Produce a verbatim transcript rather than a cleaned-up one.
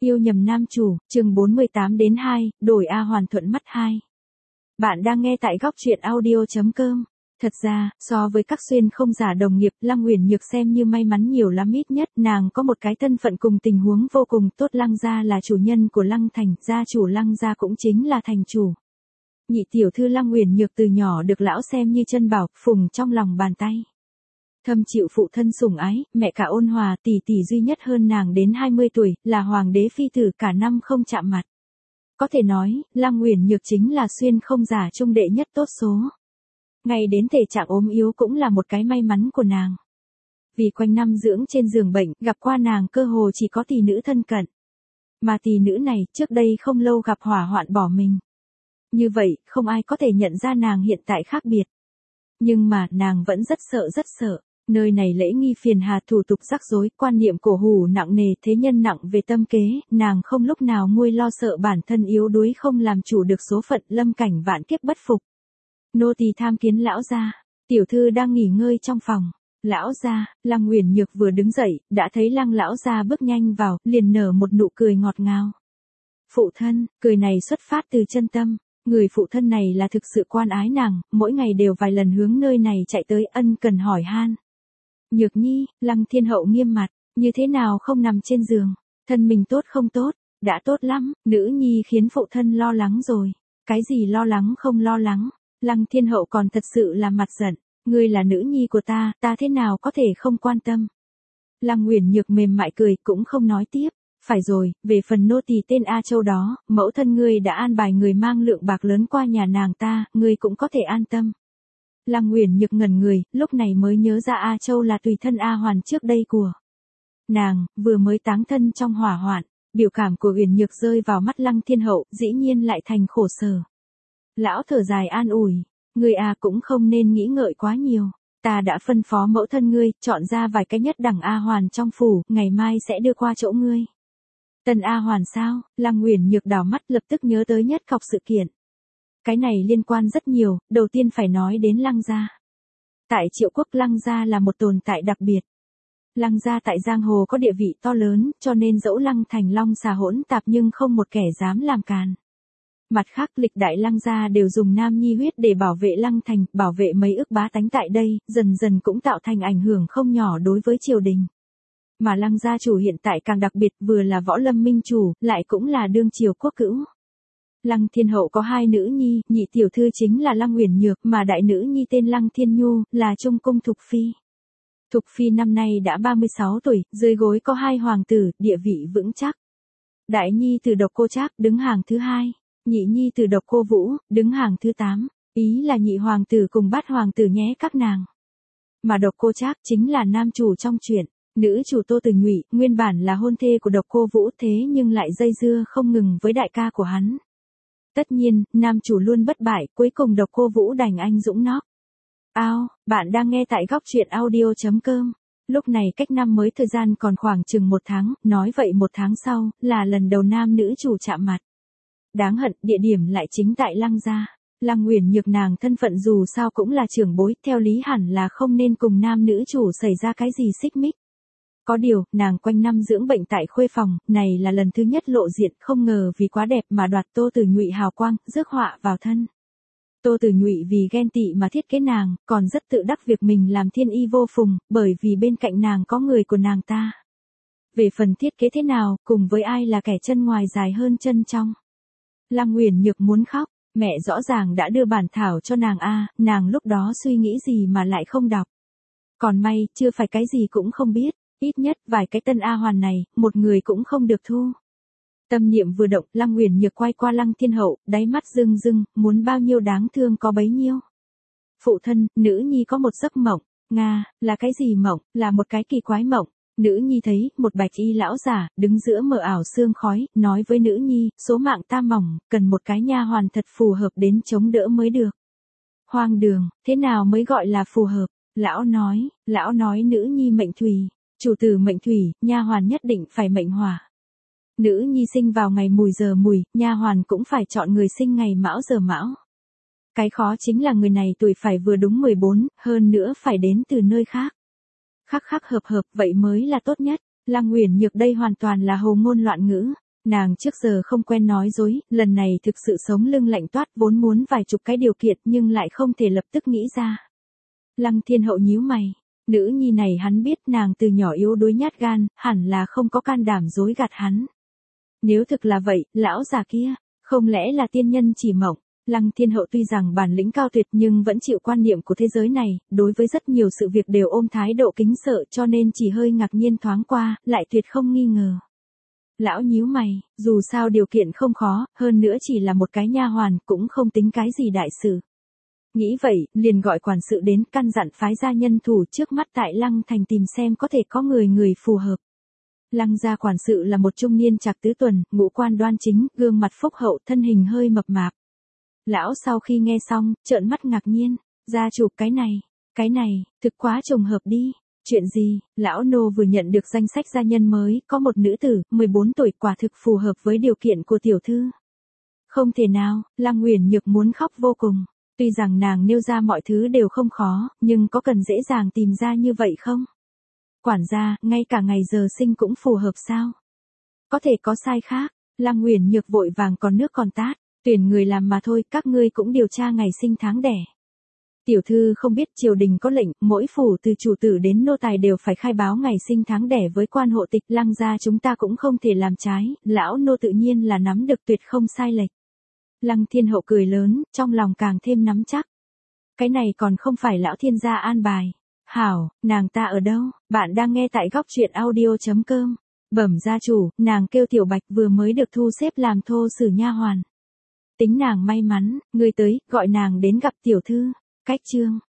Yêu nhầm nam chủ, chương bốn mươi tám đến hai, đổi A Hoàn thuận mắt hai. Bạn đang nghe tại góc truyện audio chấm com. Thật ra, so với các xuyên không giả đồng nghiệp, Lăng Uyển Nhược xem như may mắn nhiều lắm, ít nhất nàng có một cái thân phận cùng tình huống vô cùng tốt. Lăng gia là chủ nhân của Lăng Thành, gia chủ Lăng gia cũng chính là thành chủ. Nhị tiểu thư Lăng Uyển Nhược từ nhỏ được lão xem như chân bảo, phùng trong lòng bàn tay. Thâm chịu phụ thân sủng ái, mẹ cả ôn hòa, tỷ tỷ duy nhất hơn nàng đến hai mươi tuổi, là hoàng đế phi tử, cả năm không chạm mặt. Có thể nói, Lăng Uyển Nhược chính là xuyên không giả trung đệ nhất tốt số. Ngay đến thể trạng ốm yếu cũng là một cái may mắn của nàng. Vì quanh năm dưỡng trên giường bệnh, gặp qua nàng cơ hồ chỉ có tỷ nữ thân cận. Mà tỷ nữ này, trước đây không lâu gặp hỏa hoạn bỏ mình. Như vậy, không ai có thể nhận ra nàng hiện tại khác biệt. Nhưng mà, nàng vẫn rất sợ rất sợ. Nơi này lễ nghi phiền hà, thủ tục rắc rối, quan niệm cổ hủ nặng nề, thế nhân nặng về tâm kế, nàng không lúc nào nguôi lo sợ bản thân yếu đuối không làm chủ được số phận, lâm cảnh vạn kiếp bất phục. Nô tỳ tham kiến lão gia. Tiểu thư đang nghỉ ngơi trong phòng. Lão gia. Lăng Uyển Nhược vừa đứng dậy, đã thấy Lăng lão gia bước nhanh vào, liền nở một nụ cười ngọt ngào. Phụ thân, cười này xuất phát từ chân tâm. Người phụ thân này là thực sự quan ái nàng, mỗi ngày đều vài lần hướng nơi này chạy tới ân cần hỏi han. Nhược nhi, Lăng Thiên Hậu nghiêm mặt, như thế nào không nằm trên giường, thân mình tốt không tốt, đã tốt lắm, nữ nhi khiến phụ thân lo lắng rồi. Cái gì lo lắng không lo lắng, Lăng Thiên Hậu còn thật sự là mặt giận, ngươi là nữ nhi của ta, ta thế nào có thể không quan tâm. Lăng Uyển Nhược mềm mại cười cũng không nói tiếp, phải rồi, về phần nô tỳ tên A Châu đó, mẫu thân ngươi đã an bài người mang lượng bạc lớn qua nhà nàng ta, ngươi cũng có thể an tâm. Lăng Uyển Nhược ngẩn người, lúc này mới nhớ ra A Châu là tùy thân A Hoàn trước đây của nàng, vừa mới táng thân trong hỏa hoạn. Biểu cảm của Uyển Nhược rơi vào mắt Lăng Thiên Hậu, dĩ nhiên lại thành khổ sở. Lão thở dài an ủi, ngươi à cũng không nên nghĩ ngợi quá nhiều, ta đã phân phó mẫu thân ngươi, chọn ra vài cái nhất đẳng A Hoàn trong phủ, ngày mai sẽ đưa qua chỗ ngươi. Tần A Hoàn sao? Lăng Uyển Nhược đảo mắt lập tức nhớ tới nhất cọc sự kiện. Cái này liên quan rất nhiều, đầu tiên phải nói đến Lăng gia. Tại Triệu Quốc Lăng gia là một tồn tại đặc biệt. Lăng gia tại giang hồ có địa vị to lớn, cho nên dẫu Lăng Thành long xà hỗn tạp nhưng không một kẻ dám làm càn. Mặt khác, lịch đại Lăng gia đều dùng nam nhi huyết để bảo vệ Lăng Thành, bảo vệ mấy ức bá tánh tại đây, dần dần cũng tạo thành ảnh hưởng không nhỏ đối với triều đình. Mà Lăng gia chủ hiện tại càng đặc biệt, vừa là võ lâm minh chủ, lại cũng là đương triều quốc cữu. Lăng Thiên Hậu có hai nữ nhi, nhị tiểu thư chính là Lăng Uyển Nhược, mà đại nữ nhi tên Lăng Thiên Nhu, là trung cung Thục Phi. Thục Phi năm nay đã ba mươi sáu tuổi, dưới gối có hai hoàng tử, địa vị vững chắc. Đại nhi từ Độc Cô Trác, đứng hàng thứ hai, nhị nhi từ Độc Cô Vũ, đứng hàng thứ tám, ý là nhị hoàng tử cùng bát hoàng tử nhé các nàng. Mà Độc Cô Trác chính là nam chủ trong truyện. Nữ chủ Tô Từ Nhụy, nguyên bản là hôn thê của Độc Cô Vũ, thế nhưng lại dây dưa không ngừng với đại ca của hắn. Tất nhiên, nam chủ luôn bất bại, cuối cùng Độc Cô Vũ đành anh dũng nóp. Ao, bạn đang nghe tại góc truyện audio chấm com. Lúc này cách năm mới thời gian còn khoảng chừng một tháng, nói vậy một tháng sau, là lần đầu nam nữ chủ chạm mặt. Đáng hận, địa điểm lại chính tại Lăng gia. Lăng Uyển Nhược nàng thân phận dù sao cũng là trưởng bối, theo lý hẳn là không nên cùng nam nữ chủ xảy ra cái gì xích mích. Có điều, nàng quanh năm dưỡng bệnh tại khuê phòng, này là lần thứ nhất lộ diện, không ngờ vì quá đẹp mà đoạt Tô Từ Nhụy hào quang, rước họa vào thân. Tô Từ Nhụy vì ghen tị mà thiết kế nàng, còn rất tự đắc việc mình làm thiên y vô phùng, bởi vì bên cạnh nàng có người của nàng ta. Về phần thiết kế thế nào, cùng với ai là kẻ chân ngoài dài hơn chân trong. Lăng Uyển Nhược muốn khóc, mẹ rõ ràng đã đưa bản thảo cho nàng a, nàng lúc đó suy nghĩ gì mà lại không đọc. Còn may, chưa phải cái gì cũng không biết. Ít nhất vài cái tân A Hoàn này, một người cũng không được thu. Tâm niệm vừa động, Lăng Uyển Nhược quay qua Lăng Thiên Hậu, đáy mắt rưng rưng, muốn bao nhiêu đáng thương có bấy nhiêu. Phụ thân, nữ nhi có một giấc mộng. Nga, là cái gì mộng? Là một cái kỳ quái mộng. Nữ nhi thấy, một bạch y lão giả, đứng giữa mờ ảo sương khói, nói với nữ nhi, số mạng ta mỏng, cần một cái nha hoàn thật phù hợp đến chống đỡ mới được. Hoang đường, thế nào mới gọi là phù hợp? Lão nói, lão nói nữ nhi mệnh thủy. Chủ tử mệnh thủy, nha hoàn nhất định phải mệnh hỏa. Nữ nhi sinh vào ngày mùi giờ mùi, nha hoàn cũng phải chọn người sinh ngày mão giờ mão. Cái khó chính là người này tuổi phải vừa đúng mười bốn, hơn nữa phải đến từ nơi khác. Khắc khắc hợp hợp vậy mới là tốt nhất. Lăng Uyển Nhược đây hoàn toàn là hồ ngôn loạn ngữ. Nàng trước giờ không quen nói dối, lần này thực sự sống lưng lạnh toát, vốn muốn vài chục cái điều kiện nhưng lại không thể lập tức nghĩ ra. Lăng Thiên Hậu nhíu mày, nữ nhi này hắn biết nàng từ nhỏ yếu đuối nhát gan, hẳn là không có can đảm dối gạt hắn. Nếu thực là vậy, lão già kia, không lẽ là tiên nhân chỉ mộng? Lăng Thiên Hậu tuy rằng bản lĩnh cao tuyệt nhưng vẫn chịu quan niệm của thế giới này, đối với rất nhiều sự việc đều ôm thái độ kính sợ cho nên chỉ hơi ngạc nhiên thoáng qua, lại tuyệt không nghi ngờ. Lão nhíu mày, dù sao điều kiện không khó, hơn nữa chỉ là một cái nha hoàn, cũng không tính cái gì đại sự. Nghĩ vậy, liền gọi quản sự đến căn dặn phái gia nhân thủ trước mắt tại Lăng Thành tìm xem có thể có người người phù hợp. Lăng gia quản sự là một trung niên trạc tứ tuần, ngũ quan đoan chính, gương mặt phúc hậu, thân hình hơi mập mạp. Lão sau khi nghe xong, trợn mắt ngạc nhiên, gia chủ cái này, cái này, thực quá trùng hợp đi. Chuyện gì? Lão nô vừa nhận được danh sách gia nhân mới, có một nữ tử, mười bốn tuổi, quả thực phù hợp với điều kiện của tiểu thư. Không thể nào, Lăng Uyển Nhược muốn khóc vô cùng. Tuy rằng nàng nêu ra mọi thứ đều không khó, nhưng có cần dễ dàng tìm ra như vậy không? Quản gia, ngay cả ngày giờ sinh cũng phù hợp sao? Có thể có sai khác. Lăng Uyển Nhược vội vàng còn nước còn tát, tuyển người làm mà thôi, các ngươi cũng điều tra ngày sinh tháng đẻ. Tiểu thư không biết triều đình có lệnh, mỗi phủ từ chủ tử đến nô tài đều phải khai báo ngày sinh tháng đẻ với quan hộ tịch, Lăng gia chúng ta cũng không thể làm trái, lão nô tự nhiên là nắm được tuyệt không sai lệch. Lăng Thiên Hậu cười lớn, trong lòng càng thêm nắm chắc. Cái này còn không phải lão thiên gia an bài. Hảo, nàng ta ở đâu? Bạn đang nghe tại góc truyện audio chấm com. Bẩm gia chủ, nàng kêu Tiểu Bạch vừa mới được thu xếp làm thô sử nha hoàn. Tính nàng may mắn, người tới, gọi nàng đến gặp tiểu thư. Cách chương